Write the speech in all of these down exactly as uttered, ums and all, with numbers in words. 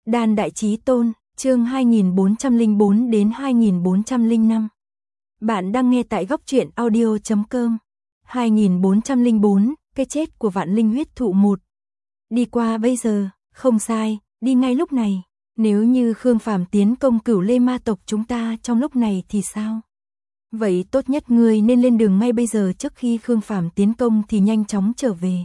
Đan Đại Chí Tôn, chương hai nghìn bốn trăm lẻ bốn đến hai nghìn bốn trăm lẻ năm. Bạn đang nghe tại góc truyện audio chấm com. hai nghìn bốn trăm lẻ bốn, cái chết của Vạn Linh huyết thụ một. Đi qua bây giờ, không sai, đi ngay lúc này. Nếu như Khương Phàm tiến công Cửu Lê ma tộc chúng ta trong lúc này thì sao? Vậy tốt nhất ngươi nên lên đường ngay bây giờ, trước khi Khương Phàm tiến công thì nhanh chóng trở về.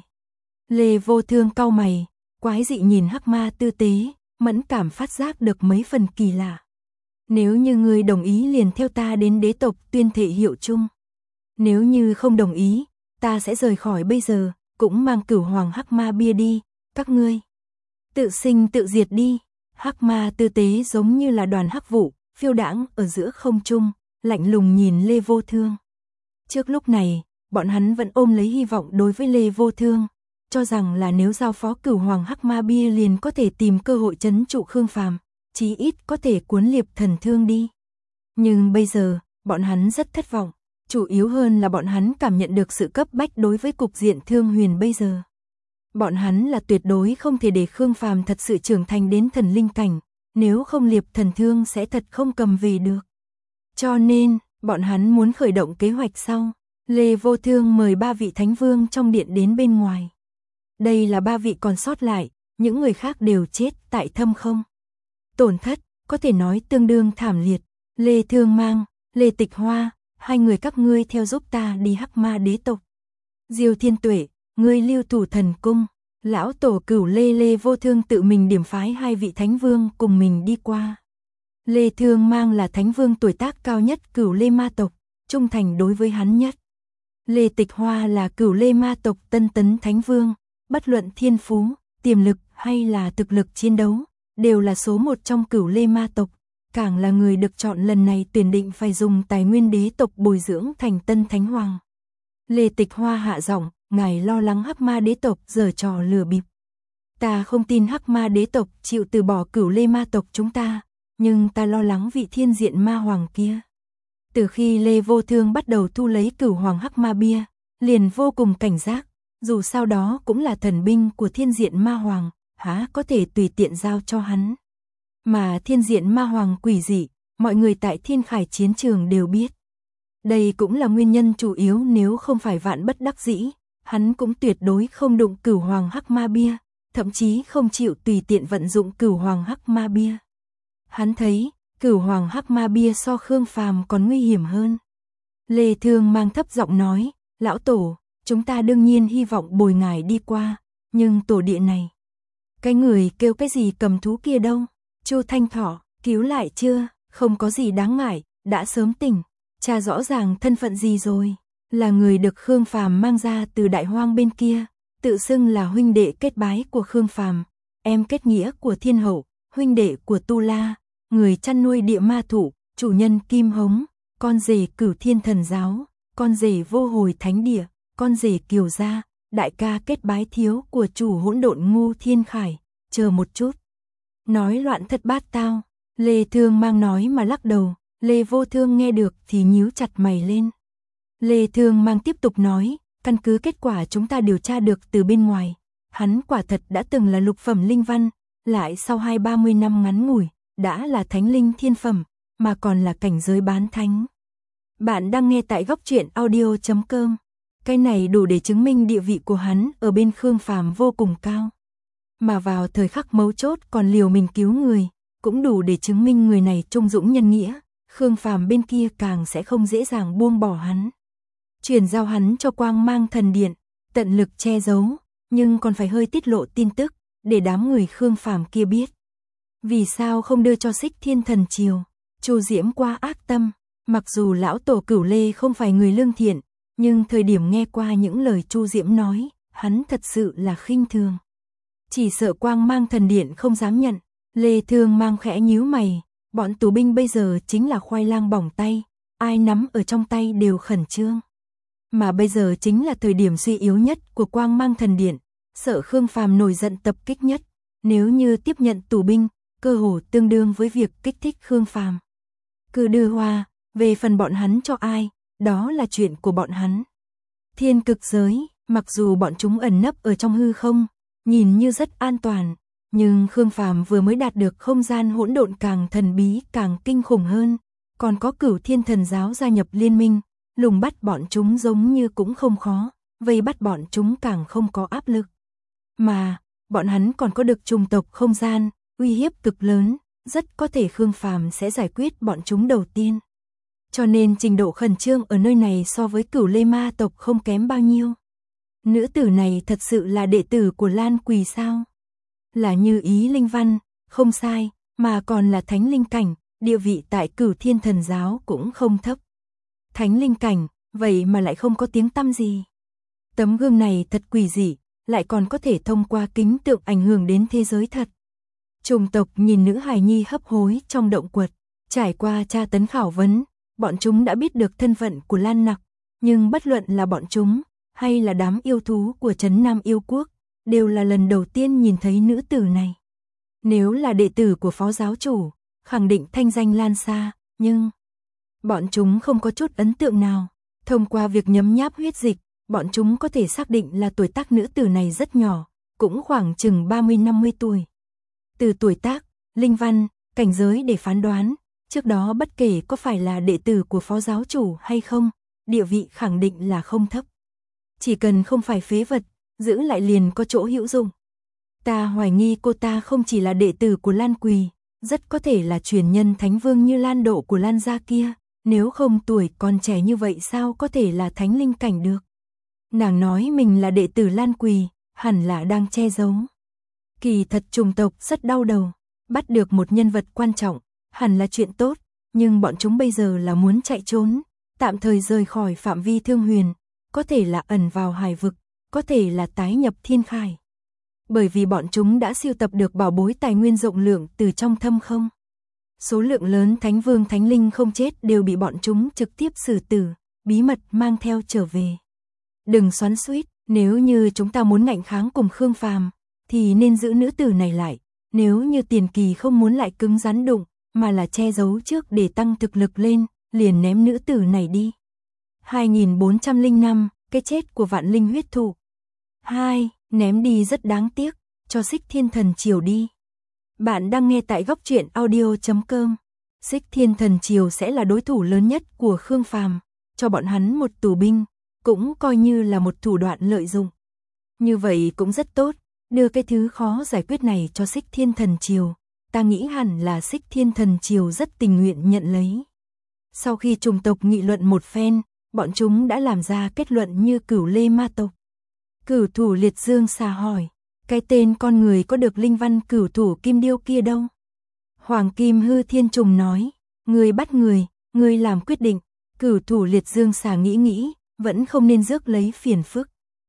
Lê Vô Thương cau mày, quái dị nhìn Hắc Ma tư tế, mẫn cảm phát giác được mấy phần kỳ lạ. Nếu như ngươi đồng ý liền theo ta đến đế tộc tuyên thệ hiệu chung. Nếu như không đồng ý, ta sẽ rời khỏi bây giờ, cũng mang Cửu Hoàng Hắc Ma bia đi, các ngươi tự sinh tự diệt đi. Hắc Ma tư tế giống như là đoàn hắc vụ, phiêu đãng ở giữa không trung, lạnh lùng nhìn Lê Vô Thương. Trước lúc này, bọn hắn vẫn ôm lấy hy vọng đối với Lê Vô Thương, cho rằng là nếu giao phó Cửu Hoàng Hắc Ma bia liền có thể tìm cơ hội trấn trụ Khương Phàm, chí ít có thể cuốn Liệp Thần Thương đi. Nhưng bây giờ, bọn hắn rất thất vọng, chủ yếu hơn là bọn hắn cảm nhận được sự cấp bách đối với cục diện Thương Huyền bây giờ. Bọn hắn là tuyệt đối không thể để Khương Phàm thật sự trưởng thành đến thần linh cảnh, nếu không Liệp Thần Thương sẽ thật không cầm về được. Cho nên, bọn hắn muốn khởi động kế hoạch sau. Lê Vô Thương mời ba vị thánh vương trong điện đến bên ngoài. Đây là ba vị còn sót lại, những người khác đều chết tại thâm không. Tổn thất, có thể nói tương đương thảm liệt. Lê Thương Mang, Lê Tịch Hoa, hai người các ngươi theo giúp ta đi Hắc Ma đế tộc. Diêu Thiên Tuệ, ngươi lưu thủ thần cung. Lão tổ Cửu Lê Lê Vô Thương tự mình điểm phái hai vị thánh vương cùng mình đi qua. Lê Thương Mang là thánh vương tuổi tác cao nhất Cửu Lê ma tộc, trung thành đối với hắn nhất. Lê Tịch Hoa là Cửu Lê ma tộc tân tấn thánh vương, bất luận thiên phú, tiềm lực hay là thực lực chiến đấu, đều là số một trong Cửu Lê ma tộc, càng là người được chọn lần này tuyển định phải dùng tài nguyên đế tộc bồi dưỡng thành tân thánh hoàng. Lê Tịch Hoa hạ giọng, ngài lo lắng Hắc Ma đế tộc giở trò lừa bịp. Ta không tin Hắc Ma đế tộc chịu từ bỏ Cửu Lê ma tộc chúng ta, nhưng ta lo lắng vị thiên diện ma hoàng kia. Từ khi Lê Vô Thương bắt đầu thu lấy Cửu Hoàng Hắc Ma bia, liền vô cùng cảnh giác, dù sao đó cũng là thần binh của thiên diện ma hoàng, há có thể tùy tiện giao cho hắn. Mà thiên diện ma hoàng quỷ dị, mọi người tại Thiên Khải chiến trường đều biết. Đây cũng là nguyên nhân chủ yếu, nếu không phải vạn bất đắc dĩ, hắn cũng tuyệt đối không đụng Cửu Hoàng Hắc Ma bia, thậm chí không chịu tùy tiện vận dụng Cửu Hoàng Hắc Ma bia. Hắn thấy, Cửu Hoàng Hắc Ma bia so Khương Phàm còn nguy hiểm hơn. Lê Thương Mang thấp giọng nói, lão tổ, chúng ta đương nhiên hy vọng bồi ngài đi qua, nhưng tổ địa này, cái người kêu cái gì cầm thú kia đâu? Chu Thanh Thỏ, cứu lại chưa? Không có gì đáng ngại, đã sớm tỉnh, cha rõ ràng thân phận gì rồi, là người được Khương Phàm mang ra từ Đại Hoang bên kia, tự xưng là huynh đệ kết bái của Khương Phàm, em kết nghĩa của Thiên Hậu, huynh đệ của Tu La, người chăn nuôi địa ma thủ, chủ nhân Kim Hống, con rể Cửu Thiên Thần Giáo, con rể Vô Hồi Thánh Địa, con rể Kiều Gia, đại ca kết bái thiếu của chủ hỗn độn ngu Thiên Khải, chờ một chút. Nói loạn thất bát tao, Lê Thương Mang nói mà lắc đầu, Lê Vô Thương nghe được thì nhíu chặt mày lên. Lê Thương Mang tiếp tục nói, căn cứ kết quả chúng ta điều tra được từ bên ngoài, hắn quả thật đã từng là lục phẩm linh văn, lại sau hai ba mươi năm ngắn ngủi, đã là thánh linh thiên phẩm, mà còn là cảnh giới bán thánh. Bạn đang nghe tại góc truyện audio chấm com. Cái này đủ để chứng minh địa vị của hắn ở bên Khương Phàm vô cùng cao. Mà vào thời khắc mấu chốt còn liều mình cứu người, cũng đủ để chứng minh người này trung dũng nhân nghĩa, Khương Phàm bên kia càng sẽ không dễ dàng buông bỏ hắn. Chuyển giao hắn cho Quang Mang Thần Điện, tận lực che giấu, nhưng còn phải hơi tiết lộ tin tức, để đám người Khương Phàm kia biết. Vì sao không đưa cho Xích Thiên Thần Triều? Chu Diễm qua ác tâm, mặc dù lão tổ Cửu Lê không phải người lương thiện, nhưng thời điểm nghe qua những lời Chu Diễm nói, hắn thật sự là khinh thường. Chỉ sợ Quang Mang Thần Điện không dám nhận. Lê Thương Mang khẽ nhíu mày, bọn tù binh bây giờ chính là khoai lang bỏng tay, ai nắm ở trong tay đều khẩn trương. Mà bây giờ chính là thời điểm suy yếu nhất của Quang Mang Thần Điện, sợ Khương Phàm nổi giận tập kích nhất, nếu như tiếp nhận tù binh, cơ hồ tương đương với việc kích thích Khương Phàm. Cứ đưa hoa, về phần bọn hắn cho ai, đó là chuyện của bọn hắn. Thiên cực giới, mặc dù bọn chúng ẩn nấp ở trong hư không, nhìn như rất an toàn, Nhưng Khương Phàm vừa mới đạt được không gian hỗn độn càng thần bí càng kinh khủng hơn, còn có Cửu Thiên Thần Giáo gia nhập liên minh, lùng bắt bọn chúng giống như cũng không khó, vây bắt bọn chúng càng không có áp lực. Mà, bọn hắn còn có được trùng tộc không gian, uy hiếp cực lớn, rất có thể Khương Phàm sẽ giải quyết bọn chúng đầu tiên. Cho nên trình độ khẩn trương ở nơi này so với Cửu Lê Ma tộc không kém bao nhiêu. Nữ tử này thật sự là đệ tử của Lan Quỳ sao? Là Như Ý Linh Văn, không sai, mà còn là thánh linh cảnh, địa vị tại Cửu Thiên Thần Giáo cũng không thấp. Thánh linh cảnh, vậy mà lại không có tiếng tăm gì. Tấm gương này thật quỷ dị, lại còn có thể thông qua kính tượng ảnh hưởng đến thế giới thật. Trùng tộc nhìn nữ hài nhi hấp hối trong động quật, trải qua tra tấn khảo vấn, bọn chúng đã biết được thân phận của Lan Nặc, nhưng bất luận là bọn chúng, hay là đám yêu thú của Trấn Nam Yêu Quốc, đều là lần đầu tiên nhìn thấy nữ tử này. Nếu là đệ tử của phó giáo chủ, khẳng định thanh danh lan xa, nhưng bọn chúng không có chút ấn tượng nào. Thông qua việc nhấm nháp huyết dịch, bọn chúng có thể xác định là tuổi tác nữ tử này rất nhỏ, cũng khoảng chừng ba mươi năm mươi tuổi. Từ tuổi tác, linh văn, cảnh giới để phán đoán, trước đó bất kể có phải là đệ tử của phó giáo chủ hay không, địa vị khẳng định là không thấp. Chỉ cần không phải phế vật, giữ lại liền có chỗ hữu dụng. Ta hoài nghi cô ta không chỉ là đệ tử của Lan Quỳ, rất có thể là truyền nhân thánh vương như Lan Độ của Lan gia kia, nếu không tuổi còn trẻ như vậy sao có thể là thánh linh cảnh được. Nàng nói mình là đệ tử Lan Quỳ, hẳn là đang che giấu. Kỳ thật trùng tộc rất đau đầu, bắt được một nhân vật quan trọng, hẳn là chuyện tốt, nhưng bọn chúng bây giờ là muốn chạy trốn, tạm thời rời khỏi phạm vi Thương Huyền, có thể là ẩn vào hải vực, có thể là tái nhập thiên khải. Bởi vì bọn chúng đã sưu tập được bảo bối tài nguyên rộng lượng từ trong thâm không. Số lượng lớn thánh vương thánh linh không chết đều bị bọn chúng trực tiếp xử tử, bí mật mang theo trở về. Đừng xoắn xuýt, nếu như chúng ta muốn ngạnh kháng cùng Khương Phàm, thì nên giữ nữ tử này lại, nếu như Tiền Kỳ không muốn lại cứng rắn đụng, mà là che giấu trước để tăng thực lực lên, liền ném nữ tử này đi. hai nghìn bốn trăm lẻ năm, cái chết của Vạn Linh huyết thụ. hai. Ném đi rất đáng tiếc, cho Xích Thiên Thần Triều đi. Bạn đang nghe tại góc truyện audio chấm com. Xích Thiên Thần Triều sẽ là đối thủ lớn nhất của Khương Phàm, cho bọn hắn một tù binh, cũng coi như là một thủ đoạn lợi dụng. Như vậy cũng rất tốt, đưa cái thứ khó giải quyết này cho Xích Thiên Thần Triều, ta nghĩ hẳn là Xích Thiên Thần Triều rất tình nguyện nhận lấy. Sau khi trùng tộc nghị luận một phen, bọn chúng đã làm ra kết luận như Cửu Lê Ma tộc. Cửu thủ Liệt Dương xà hỏi, cái tên con người có được linh văn cửu thủ kim điêu kia đâu? Hoàng Kim Hư Thiên Trùng nói, người bắt người, người làm quyết định. Cửu thủ Liệt Dương xà nghĩ nghĩ, vẫn không nên rước lấy phiền phức.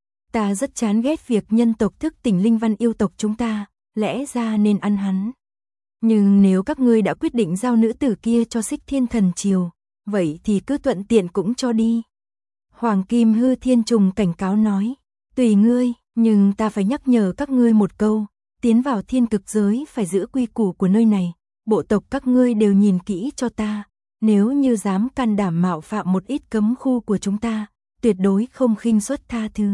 Ta rất chán ghét việc nhân tộc thức tỉnh linh văn yêu tộc chúng ta, lẽ ra nên ăn hắn. Nhưng nếu các ngươi đã quyết định giao nữ tử kia cho Xích Thiên Thần Triều, vậy thì cứ thuận tiện cũng cho đi. Hoàng Kim Hư Thiên Trùng cảnh cáo nói, tùy ngươi, nhưng ta phải nhắc nhở các ngươi một câu, tiến vào thiên cực giới phải giữ quy củ của nơi này, bộ tộc các ngươi đều nhìn kỹ cho ta, nếu như dám can đảm mạo phạm một ít cấm khu của chúng ta, tuyệt đối không khinh suất tha thứ.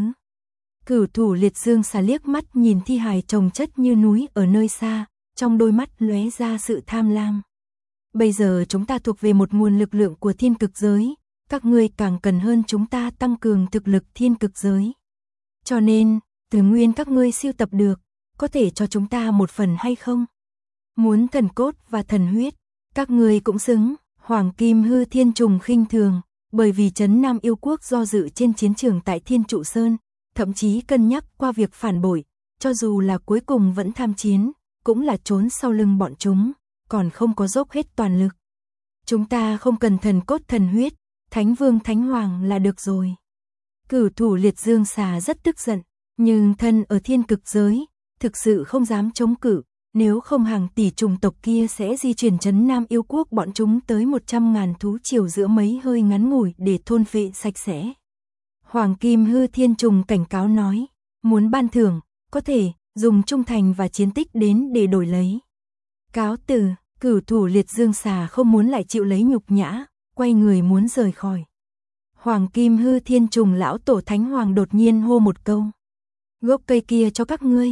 Cửu thủ Liệt Dương xà liếc mắt nhìn thi hài chồng chất như núi ở nơi xa, trong đôi mắt lóe ra sự tham lam. Bây giờ chúng ta thuộc về một nguồn lực lượng của thiên cực giới, các ngươi càng cần hơn chúng ta tăng cường thực lực thiên cực giới. Cho nên, từ nguyên các ngươi siêu tập được, có thể cho chúng ta một phần hay không? Muốn thần cốt và thần huyết, các ngươi cũng xứng. Hoàng Kim Hư Thiên Trùng khinh thường, bởi vì Trấn Nam Yêu Quốc do dự trên chiến trường tại Thiên Trụ Sơn, thậm chí cân nhắc qua việc phản bội, cho dù là cuối cùng vẫn tham chiến, cũng là trốn sau lưng bọn chúng, còn không có dốc hết toàn lực. Chúng ta không cần thần cốt thần huyết, Thánh Vương Thánh Hoàng là được rồi. Cửu thủ Liệt Dương xà rất tức giận, nhưng thân ở thiên cực giới, thực sự không dám chống cự, nếu không hàng tỷ trùng tộc kia sẽ di chuyển Trấn Nam Yêu Quốc bọn chúng tới một trăm ngàn thú triều giữa mấy hơi ngắn ngủi để thôn phệ sạch sẽ. Hoàng Kim Hư Thiên Trùng cảnh cáo nói, muốn ban thưởng, có thể dùng trung thành và chiến tích đến để đổi lấy. Cáo từ, Cửu thủ Liệt Dương xà không muốn lại chịu lấy nhục nhã, quay người muốn rời khỏi. Hoàng Kim Hư Thiên Trùng lão tổ Thánh Hoàng đột nhiên hô một câu. Gốc cây kia cho các ngươi,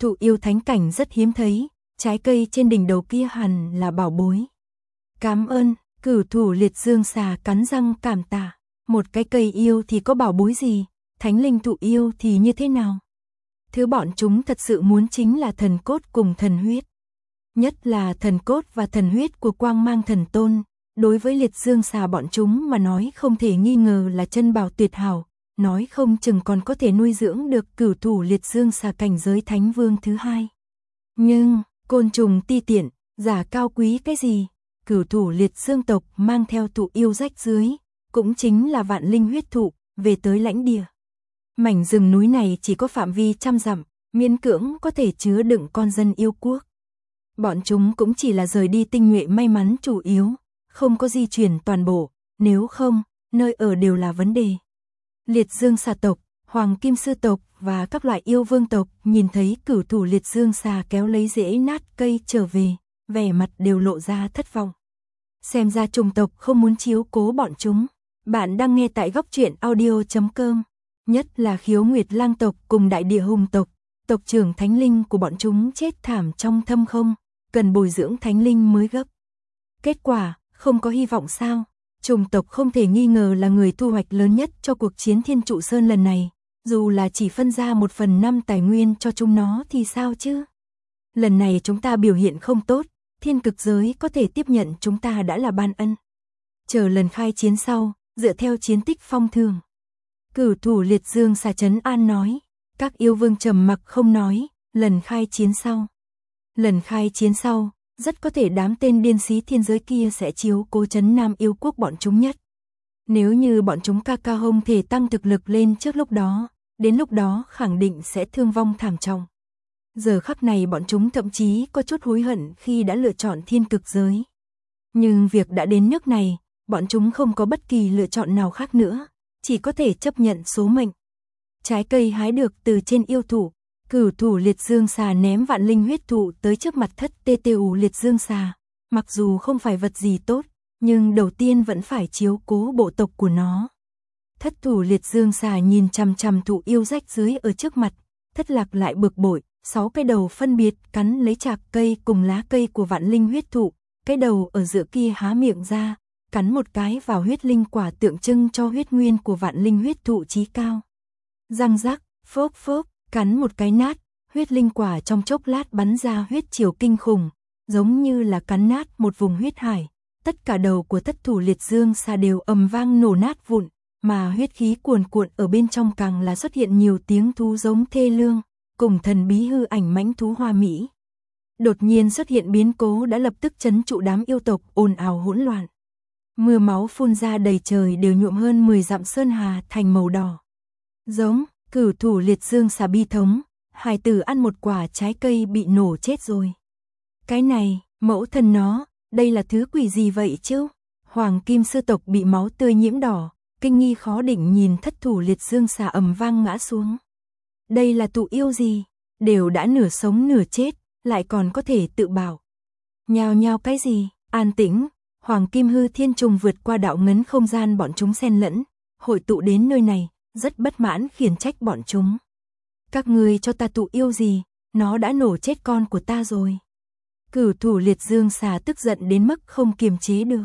Thụ yêu thánh cảnh rất hiếm thấy, trái cây trên đỉnh đầu kia hẳn là bảo bối. Cảm ơn, cửu thủ liệt dương xà cắn răng cảm tạ. Một cái cây yêu thì có bảo bối gì, thánh linh thụ yêu thì như thế nào? Thứ bọn chúng thật sự muốn chính là thần cốt cùng thần huyết. Nhất là thần cốt và thần huyết của quang mang thần tôn, đối với liệt dương xà bọn chúng mà nói không thể nghi ngờ là chân bảo tuyệt hảo, nói không chừng còn có thể nuôi dưỡng được cửu thủ liệt dương xà cảnh giới thánh vương thứ hai. Nhưng, côn trùng ti tiện, giả cao quý cái gì? Cửu thủ liệt dương tộc mang theo thụ yêu rách dưới, cũng chính là vạn linh huyết thụ, về tới lãnh địa. Mảnh rừng núi này chỉ có phạm vi trăm dặm, miễn cưỡng có thể chứa đựng con dân yêu quốc. Bọn chúng cũng chỉ là rời đi tinh nhuệ may mắn chủ yếu, không có di chuyển toàn bộ, nếu không, nơi ở đều là vấn đề. Liệt dương xà tộc, hoàng kim sư tộc và các loại yêu vương tộc nhìn thấy cửu thủ liệt dương xà kéo lấy rễ nát cây trở về, vẻ mặt đều lộ ra thất vọng. Xem ra chủng tộc không muốn chiếu cố bọn chúng. Bạn đang nghe tại góc truyện audio chấm com. Nhất là khiếu nguyệt lang tộc cùng đại địa hùng tộc, tộc trưởng thánh linh của bọn chúng chết thảm trong thâm không, cần bồi dưỡng thánh linh mới gấp. Kết quả, không có hy vọng sao? Chủng tộc không thể nghi ngờ là người thu hoạch lớn nhất cho cuộc chiến Thiên Trụ Sơn lần này, dù là chỉ phân ra một phần năm tài nguyên cho chúng nó thì sao chứ? Lần này chúng ta biểu hiện không tốt, thiên cực giới có thể tiếp nhận chúng ta đã là ban ân. Chờ lần khai chiến sau, dựa theo chiến tích phong thường. Cửu thủ liệt dương xà trấn an nói, các yêu vương trầm mặc không nói, lần khai chiến sau. Lần khai chiến sau, rất có thể đám tên điên xí thiên giới kia sẽ chiếu cố trấn nam yêu quốc bọn chúng nhất. Nếu như bọn chúng ca ca hông thể tăng thực lực lên trước lúc đó, đến lúc đó khẳng định sẽ thương vong thảm trọng. Giờ khắc này bọn chúng thậm chí có chút hối hận khi đã lựa chọn thiên cực giới. Nhưng việc đã đến nước này, bọn chúng không có bất kỳ lựa chọn nào khác nữa, chỉ có thể chấp nhận số mệnh. Trái cây hái được từ trên yêu thụ, cửu thủ liệt dương xà ném vạn linh huyết thụ tới trước mặt thất tê tê ù liệt dương xà. Mặc dù không phải vật gì tốt, nhưng đầu tiên vẫn phải chiếu cố bộ tộc của nó. Thất thủ liệt dương xà nhìn chằm chằm thụ yêu rách dưới ở trước mặt, thất lạc lại bực bội, sáu cái đầu phân biệt cắn lấy chạc cây cùng lá cây của vạn linh huyết thụ, cái đầu ở giữa kia há miệng ra, cắn một cái vào huyết linh quả tượng trưng cho huyết nguyên của vạn linh huyết thụ chí cao. Răng rắc, phốc phốc, cắn một cái nát, huyết linh quả trong chốc lát bắn ra huyết chiều kinh khủng, giống như là cắn nát một vùng huyết hải. Tất cả đầu của thất thủ liệt dương xà đều ầm vang nổ nát vụn, mà huyết khí cuồn cuộn ở bên trong càng là xuất hiện nhiều tiếng thú giống thê lương, cùng thần bí hư ảnh mãnh thú hoa mỹ. Đột nhiên xuất hiện biến cố đã lập tức trấn trụ đám yêu tộc ồn ào hỗn loạn. Mưa máu phun ra đầy trời đều nhuộm hơn mười dặm sơn hà thành màu đỏ. Giống, cửu thủ liệt dương xà bi thống, hài tử ăn một quả trái cây bị nổ chết rồi. Cái này, mẫu thân nó, đây là thứ quỷ gì vậy chứ? Hoàng kim sư tộc bị máu tươi nhiễm đỏ, kinh nghi khó định nhìn thất thủ liệt dương xà ầm vang ngã xuống. Đây là tụ yêu gì? Đều đã nửa sống nửa chết, lại còn có thể tự bảo. Nhào nhào cái gì? An tĩnh. Hoàng kim hư thiên trùng vượt qua đạo ngấn không gian bọn chúng xen lẫn, hội tụ đến nơi này, rất bất mãn khiển trách bọn chúng. Các ngươi cho ta tụ yêu gì? Nó đã nổ chết con của ta rồi. Cửu thủ liệt dương xà tức giận đến mức không kiềm chế được.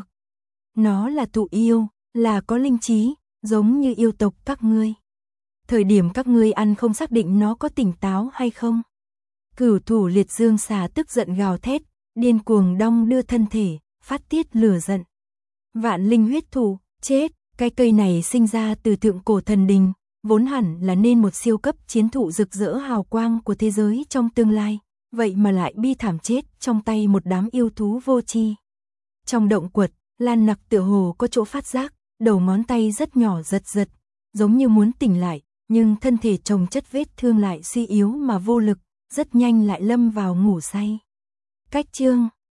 Nó là tụ yêu, là có linh trí, giống như yêu tộc các ngươi. Thời điểm các ngươi ăn không xác định nó có tỉnh táo hay không. Cửu thủ liệt dương xà tức giận gào thét, điên cuồng đong đưa thân thể, phát tiết lửa giận. Vạn linh huyết thụ, chết, cái cây này sinh ra từ thượng cổ thần đình, vốn hẳn là nên một siêu cấp chiến thụ rực rỡ hào quang của thế giới trong tương lai, vậy mà lại bi thảm chết trong tay một đám yêu thú vô tri. Trong động quật, Lan Nặc tựa hồ có chỗ phát giác, đầu ngón tay rất nhỏ giật giật, giống như muốn tỉnh lại, nhưng thân thể chồng chất vết thương lại suy yếu mà vô lực, rất nhanh lại lâm vào ngủ say. Cách chương